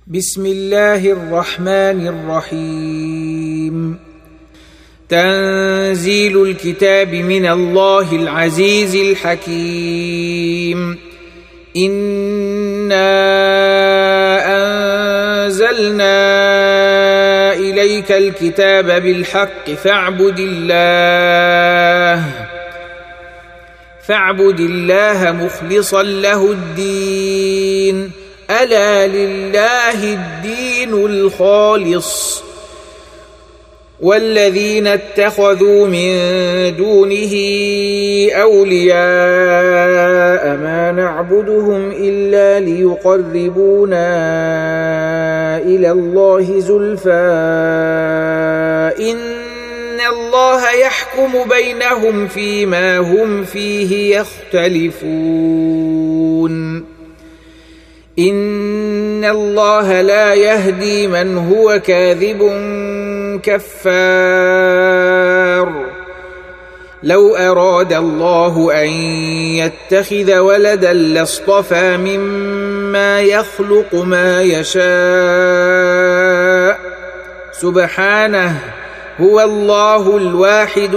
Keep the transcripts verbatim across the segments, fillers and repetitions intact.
بسم الله الرحمن الرحيم. تنزيل الكتاب من الله العزيز الحكيم. إنا أنزلنا إليك الكتاب بالحق فاعبد الله فاعبد الله مخلصا له الدين ألا لله الدين الخالص والذين اتخذوا من دونه أولياء ما نعبدهم إلا ليقربونا إلى الله زلفى إن الله يحكم بينهم فيما هم فيه يختلفون إن الله لا يهدي من هو كاذب كفار. لو أراد الله أن يتخذ ولدا لاصطفى مما يخلق ما يشاء سبحانه هو الله الواحد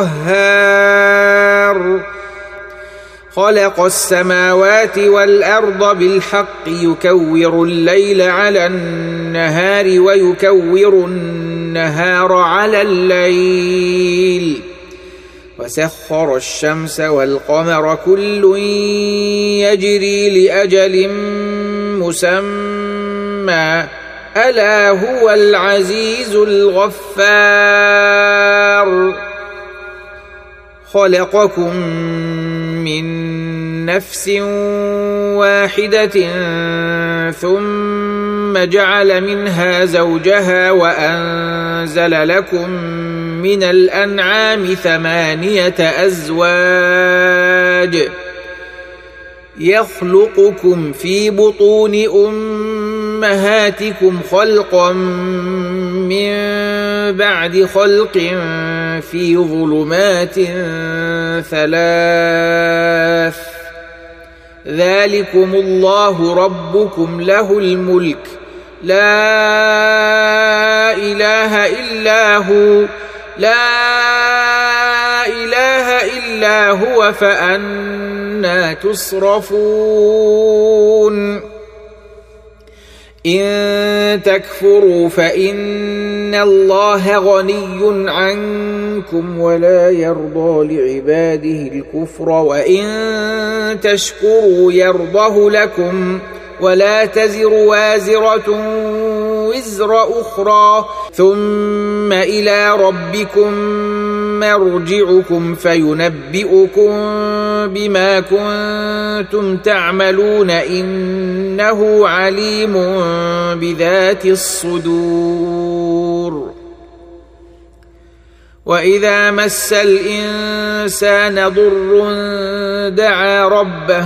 القهار. خلق السماوات والأرض بالحق يكور الليل على النهار ويكور النهار على الليل وسخر الشمس والقمر كل يجري لأجل مسمى ألا هو العزيز الغفار. خلقكم من نفس واحدة ثم جعل منها زوجها وأنزل لكم من الأنعام ثمانية أزواج يخلقكم في بطون أمهاتكم خلقا من بعد خلق في ظلمات ثلاث ذلكم الله ربكم له الملك لا إله إلا هو لا إله إلا هو فأنى تصرفون. إن تكفروا فإن الله غني عنكم ولا يرضى لعباده الكفر وإن تشكروا يرضه لكم ولا تزر وازرة وزر أخرى ثم إلى ربكم مرجعكم فينبئكم بما كنتم تعملون إنه عليم بذات الصدور. وإذا مس الإنسان ضر دعا ربه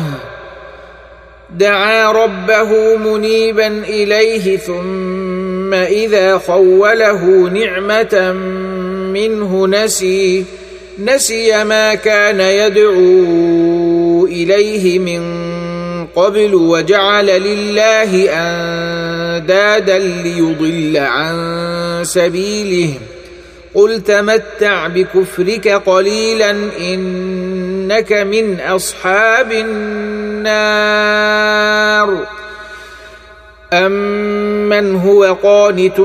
دعا ربه منيبا إليه ثم إذا خوله نعمة منه نسي نسي ما كان يدعو إليه من قبل وجعل لله أندادا ليضل عن سبيله قل تمتع بكفرك قليلا إنك من أصحاب النار. أمن هو قانت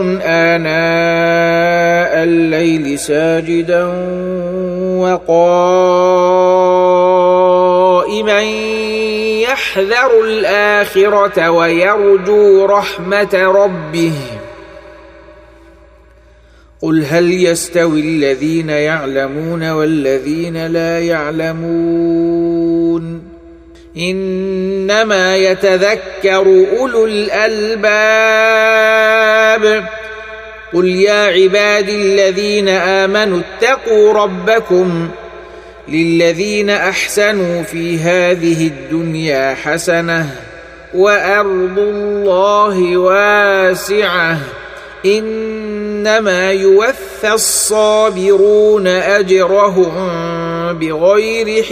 آناء الليل ساجدا وقائما يحذر الآخرة ويرجو رحمة ربه قل هل يستوي الذين يعلمون والذين لا يعلمون إنما يتذكر أولو الألباب. قل يا عبادي الذين آمنوا اتقوا ربكم للذين أحسنوا في هذه الدنيا حسنة وأرض الله واسعة إنما يوفى الصابرون أجرهم بغير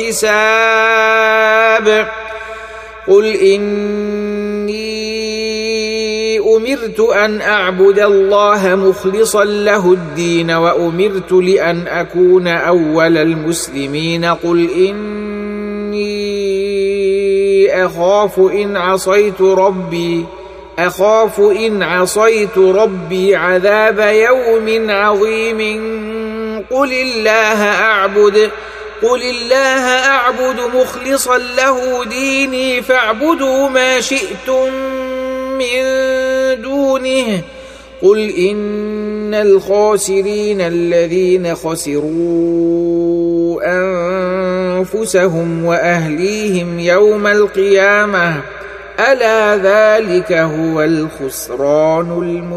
حساب. قل إني أمرت أن أعبد الله مخلصا له الدين وأمرت لأن أكون أول المسلمين قل إني أخاف إن عصيت ربي أخاف إن عصيت ربي عذاب يوم عظيم قل الله أعبد قل الله أعبد مخلصا له ديني فاعبدوا ما شئتم من دونه قل إن الخاسرين الذين خسروا أنفسهم وأهليهم يوم القيامة ألا ذلك هو الخسران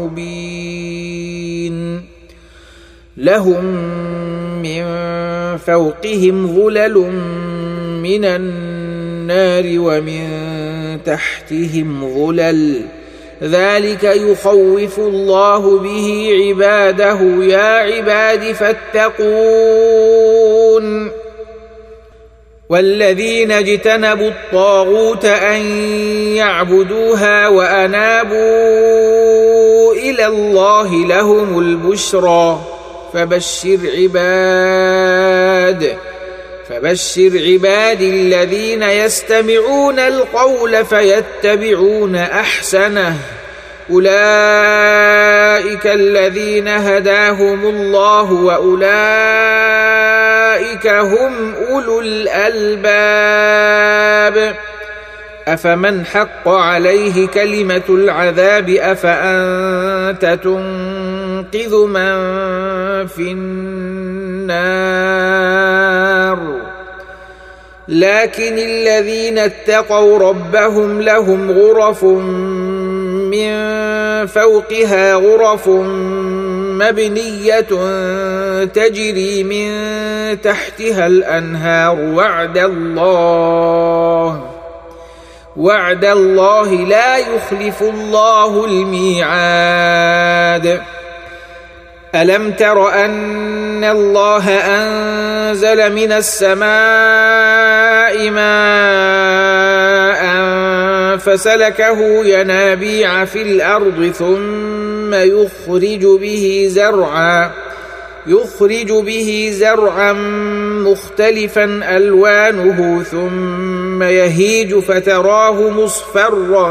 المبين لهم من فوقهم ظلل من النار ومن تحتهم ظلل ذلك يخوف الله به عباده يا عباد فاتقون والذين اجتنبوا الطاغوت أن يعبدوها وأنابوا إلى الله لهم البشرى فبشر عباد فبشر عبادي الذين يستمعون القول فيتبعون أحسنه أولئك الذين هداهم الله وأولئك هم أولو الألباب أفمن حق عليه كلمة العذاب أفأنت تنقذ من في النار لكن الذين اتقوا ربهم لهم غرف من فوقها غرف مبنية تجري من تحتها الأنهار وعد الله وعد الله لا يخلف الله الميعاد ألم تر أن الله أنزل من السماء ماء فسلكه ينابيع في الأرض ثم يخرج به زرعا يخرج به زرعا مختلفا ألوانه ثم يهيج فتراه مصفرا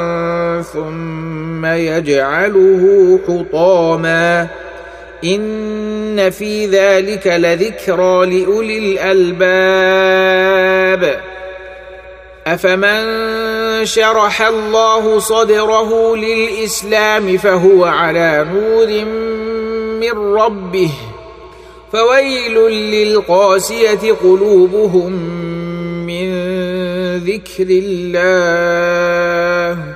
ثم يجعله حطاما إن في ذلك لذكرى لأولي الألباب أفمن شرح الله صدره للإسلام فهو على نور من ربه فويل للقاسية قلوبهم من ذكر الله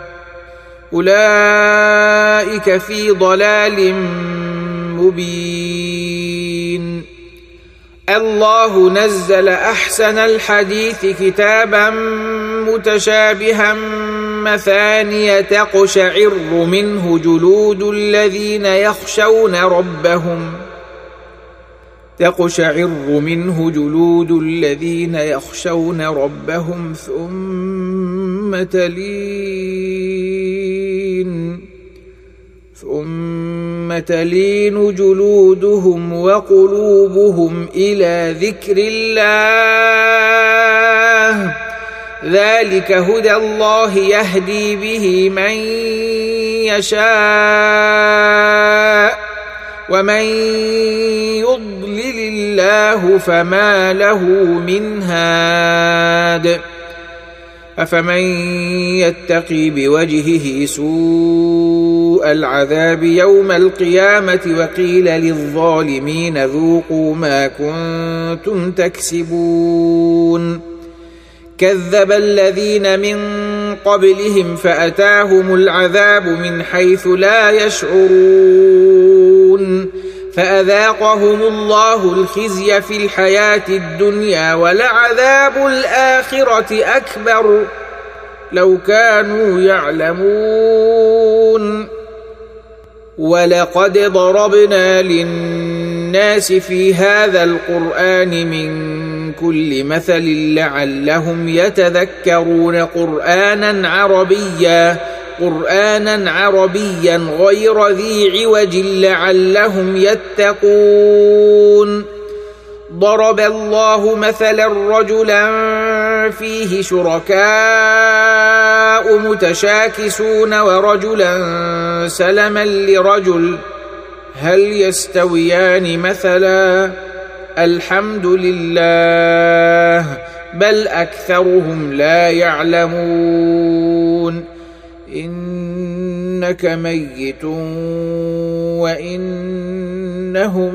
أولئك في ضلال مبين الله نزل أحسن الحديث كتابا متشابها مثانية تقشعر منه جلود الذين يخشون ربهم تقشعر منه جلود الذين يخشون ربهم ثم تلين ثم تلين جلودهم وقلوبهم إلى ذكر الله ذلك هدى الله يهدي به من يشاء ومن يضلل الله فما له من هاد أفمن يتقي بوجهه سوء العذاب يوم القيامة وقيل للظالمين ذوقوا ما كنتم تكسبون كذب الذين من قبلهم فأتاهم العذاب من حيث لا يشعرون فأذاقهم الله الخزي في الحياة الدنيا ولعذاب الآخرة أكبر لو كانوا يعلمون ولقد ضربنا للناس في هذا القرآن من كل مثل لعلهم يتذكرون قرآنا عربيا قرآنا عربيا غير ذي عوج لعلهم يتقون ضرب الله مثلا رجلا فيه شركاء متشاكسون ورجلا سلما لرجل هل يستويان مثلا الحمد لله بل أكثرهم لا يعلمون إنك ميت وإنهم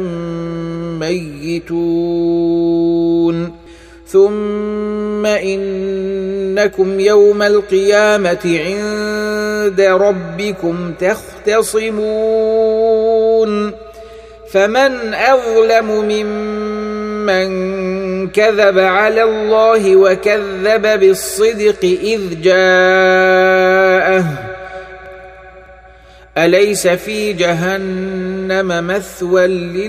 ميتون ثم إنكم يوم القيامة عند ربكم تختصمون فمن أظلم ممن كذب على الله وكذب بالصدق إذ جاءه أليس في جهنم مثوى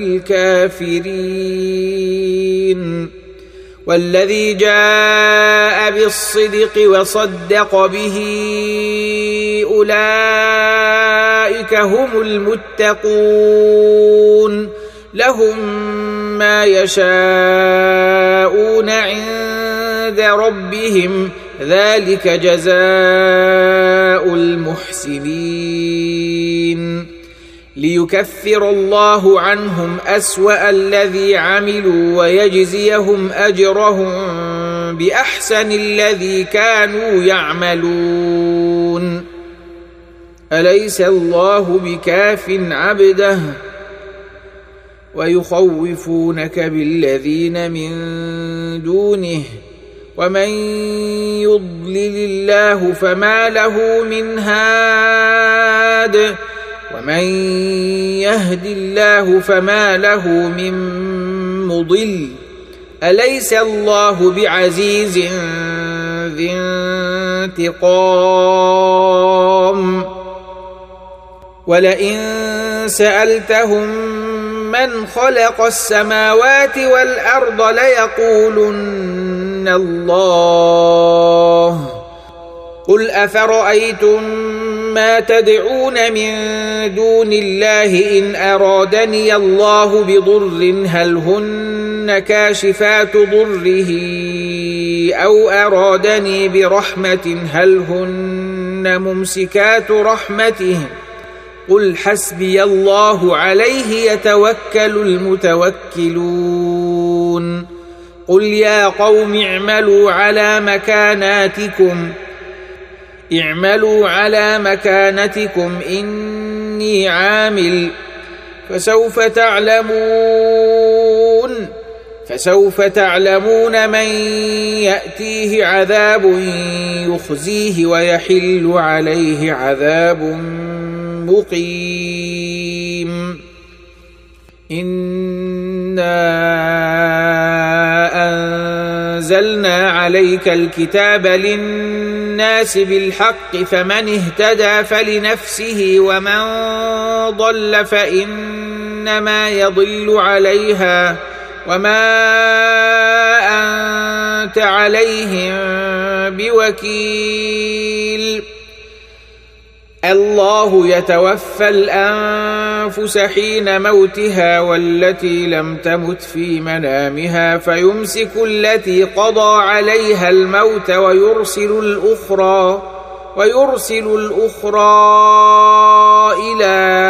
للكافرين والذي جاء بالصدق وصدق به أولئك هم المتقون لهم ما يشاءون عند ربهم ذلك جزاء المحسنين ليكفر الله عنهم أسوأ الذي عملوا ويجزيهم أجرهم بأحسن الذي كانوا يعملون أليس الله بكاف عبده ويخوفونك بالذين من دونه ومن يضلل الله فما له من هاد ومن يهد الله فما له من مضل أليس الله بعزيز ذي انتقام ولئن سألتهم من خلق السماوات والأرض ليقولن الله قل أفرأيتم ما تدعون من دون الله إن أرادني الله بضر هل هن كاشفات ضره أو أرادني برحمة هل هن ممسكات رحمته قل حسبي الله عليه يتوكل المتوكلون قل يا قوم اعملوا على مكاناتكم اعملوا على مكانتكم إني عامل فسوف تعلمون فسوف تعلمون من يأتيه عذاب يخزيه ويحل عليه عذاب مقيم إنا أنزلنا عليك الكتاب للناس بالحق فمن اهتدى فلنفسه ومن ضل فإنما يضل عليها وما أنت عليهم بوكيل الله يتوفى الأنفس حين موتها والتي لم تمت في منامها فيمسك التي قضى عليها الموت ويرسل الأخرى ويرسل الأخرى إلى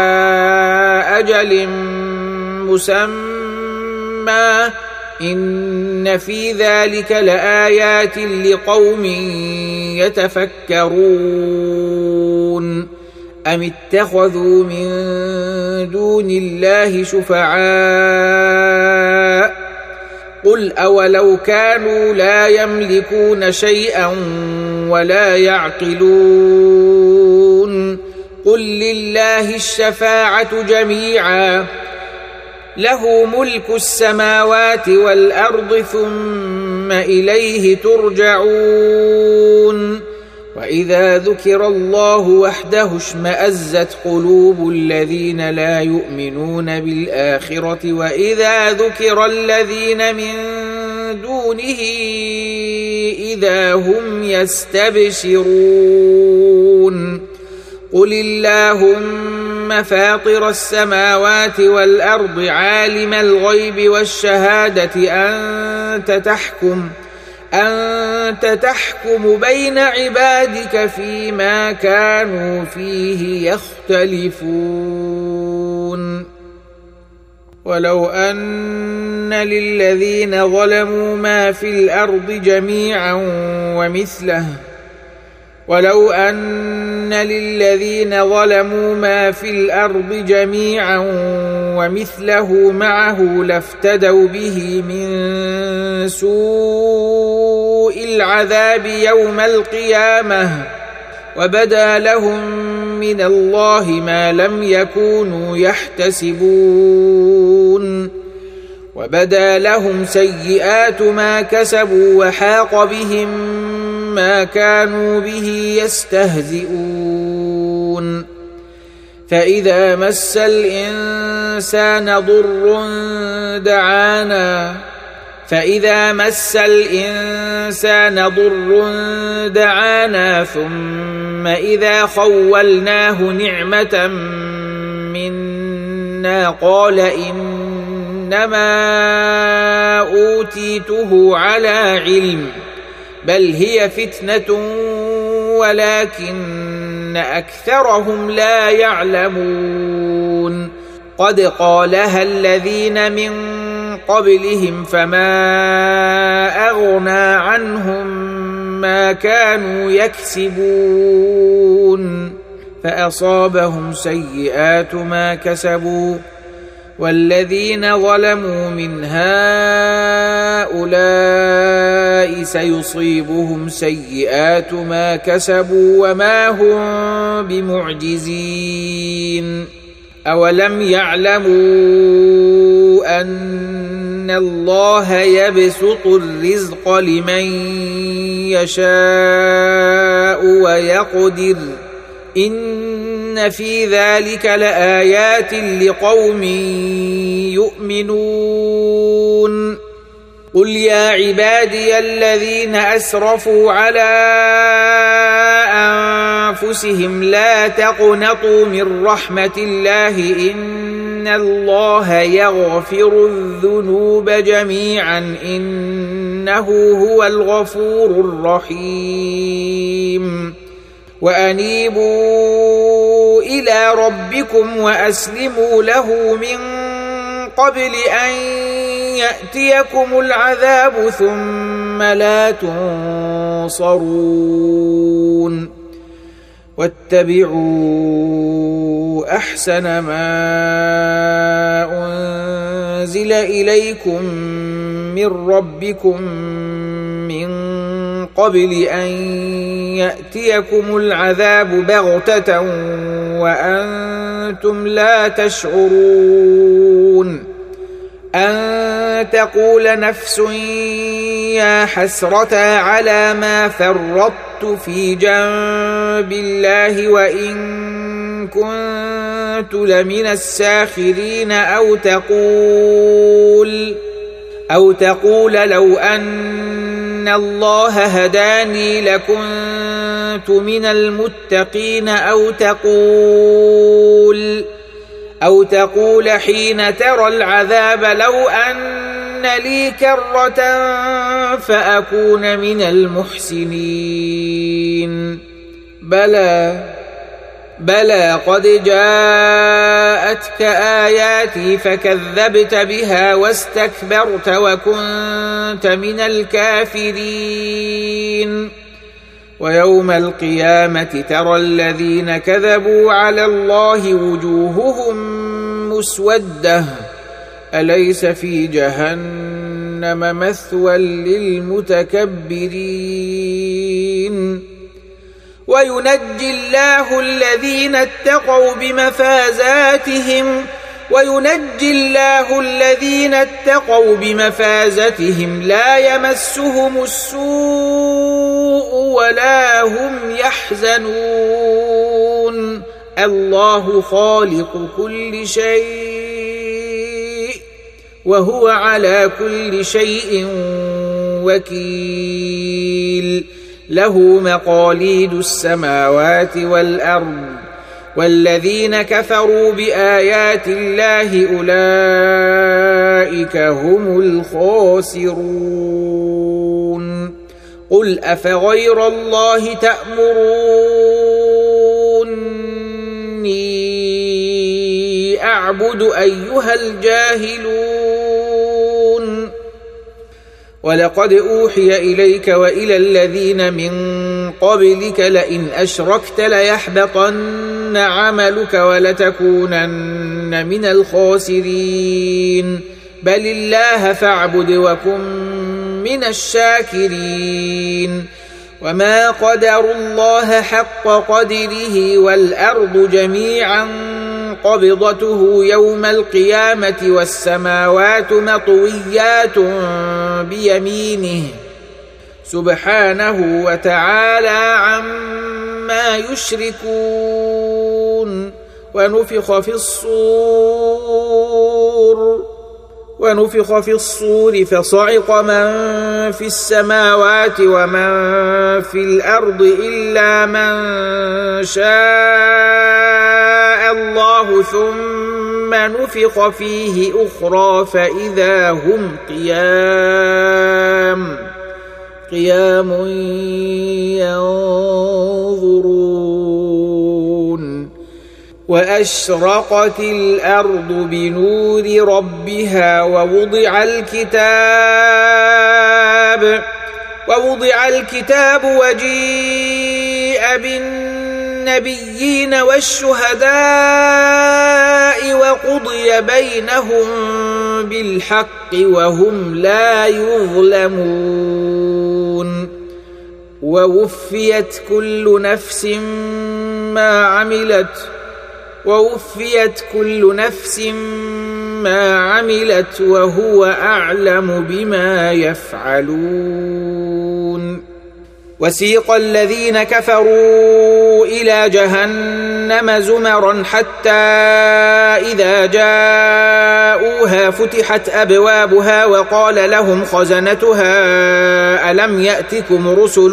أجل مسمى إن في ذلك لآيات لقوم يتفكرون أم اتخذوا من دون الله شفعاء قل أولو كانوا لا يملكون شيئا ولا يعقلون قل لله الشفاعة جميعا له ملك السماوات والأرض ثم إليه ترجعون وإذا ذكر الله وحده اشمأزت قلوب الذين لا يؤمنون بالآخرة وإذا ذكر الذين من دونه إذا هم يستبشرون قل اللهم فاطر السماوات والأرض عالم الغيب والشهادة أنت تحكم أنت تحكم بين عبادك فيما كانوا فيه يختلفون ولو أن للذين ظلموا ما في الأرض جميعا ومثله ولو أن للذين ظلموا ما في الأرض جميعا ومثله معه لافتدوا به من سوء العذاب يوم القيامة وبدا لهم من الله ما لم يكونوا يحتسبون وبدا لهم سيئات ما كسبوا وحاق بهم ما كانوا به يستهزئون فإذا مس الإنسان ضر دعانا فإذا مس الإنسان ضر دعانا ثم إذا خولناه نعمة منا قال إنما أوتيته على علم بل هي فتنة ولكن أكثرهم لا يعلمون قد قالها الذين من قبلهم فما أغنى عنهم ما كانوا يكسبون فأصابهم سيئات ما كسبوا والذين ظلموا من هؤلاء سيصيبهم سيئات ما كسبوا وما هم بمعجزين أولم يعلموا أن الله يبسط الرزق لمن يشاء ويقدر إن في ذلك لآيات لقوم يؤمنون قل يا عبادي الذين أسرفوا على أنفسهم لا تقنطوا من رحمة الله إن الله يغفر الذنوب جميعا إنه هو الغفور الرحيم وأنيبوا إلى ربكم وأسلموا له من قبل أن يأتيكم العذاب ثم لا تنصرون واتبعوا أحسن ما أنزل إليكم من ربكم من قبل أن يأتيكم العذاب بغتة وأنتم لا تشعرون أن تقول نفس يا حسرة على ما فرطت في جنب الله وإن كنت لمن الساخرين أو تقول أو تقول لو أن الله هداني لكنت من المتقين أو تقول أو تقول حين ترى العذاب لو أن لي كرة فأكون من المحسنين بلى بلى قد جاءتك آياتي فكذبت بها واستكبرت وكنت من الكافرين ويوم القيامة ترى الذين كذبوا على الله وجوههم مسودة أليس في جهنم مثوى للمتكبرين وينجي الله الذين اتقوا بمفازاتهم وينجي الله الذين اتقوا بمفازتهم لا يمسهم السوء ولا هم يحزنون الله خالق كل شيء وهو على كل شيء وكيل له مقاليد السماوات والأرض والذين كفروا بآيات الله أولئك هم الخاسرون قل أفغير الله تأمروني أعبد أيها الجاهلون ولقد أوحي إليك وإلى الذين من قبلك لئن أشركت ليحبطن عملك ولتكونن من الخاسرين بل الله فاعبد وكن من الشاكرين وما قدروا الله حق قدره والأرض جميعا قبضته يوم القيامة والسماوات مطويات بيمينه سبحانه وتعالى عما يشركون ونفخ في الصور ونفخ في الصور فصعق من في السماوات ومن في الأرض إلا من شاء الله ثم نفخ فيه أخرى فإذا هم قيام قيام ينظرون وأشرقت الأرض بنور ربها ووضع الكتاب ووضع الكتاب وجيء بالنبيين والشهداء وقضي بينهم بالحق وهم لا يظلمون ووفيت كل نفس ما عملت ووفيت كل نفس ما عملت وهو أعلم بما يفعلون وسيق الذين كفروا إلى جهنم زمرا حتى إذا جاءوها فتحت أبوابها وقال لهم خزنتها ألم يأتكم رسل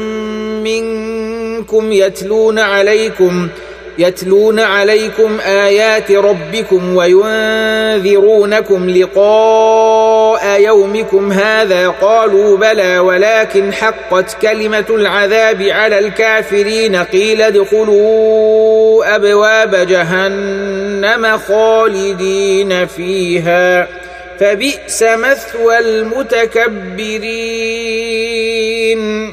منكم يتلون عليكم يتلون عليكم آيات ربكم وينذرونكم لقاء يومكم هذا قالوا بلى ولكن حقت كلمة العذاب على الكافرين قيل ادخلوا أبواب جهنم خالدين فيها فبئس مثوى المتكبرين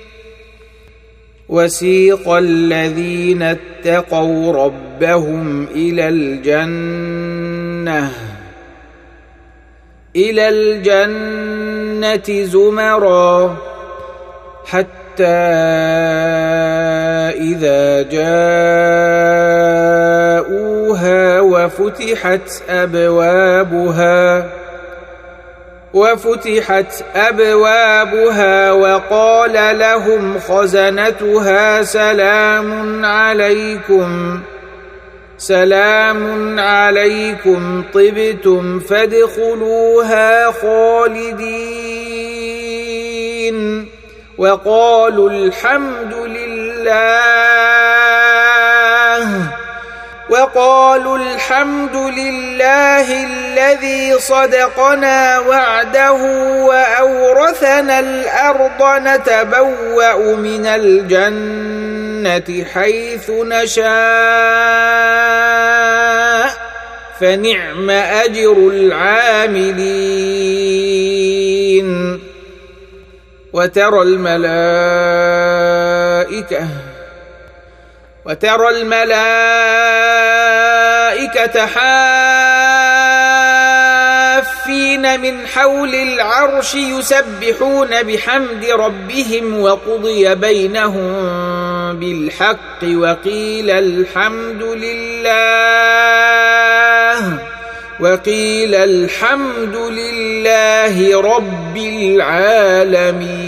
وسيق الذين اتقوا ربهم إلى الجنة إلى الجنة زمرا حتى إذا جاءوها وفتحت أبوابها وفتحت أبوابها وقال لهم خزنتها سلام عليكم سلام عليكم طبتم فادخلوها خالدين وقالوا الحمد لله وقالوا الحمد لله الذي صدقنا وعده وأورثنا الأرض نتبوأ من الجنة حيث نشاء فنعم أجر العاملين وترى الملائكة وترى الملائكة حافين من حول العرش يسبحون بحمد ربهم وقضي بينهم بالحق وقيل الحمد لله وقيل الحمد لله رب العالمين.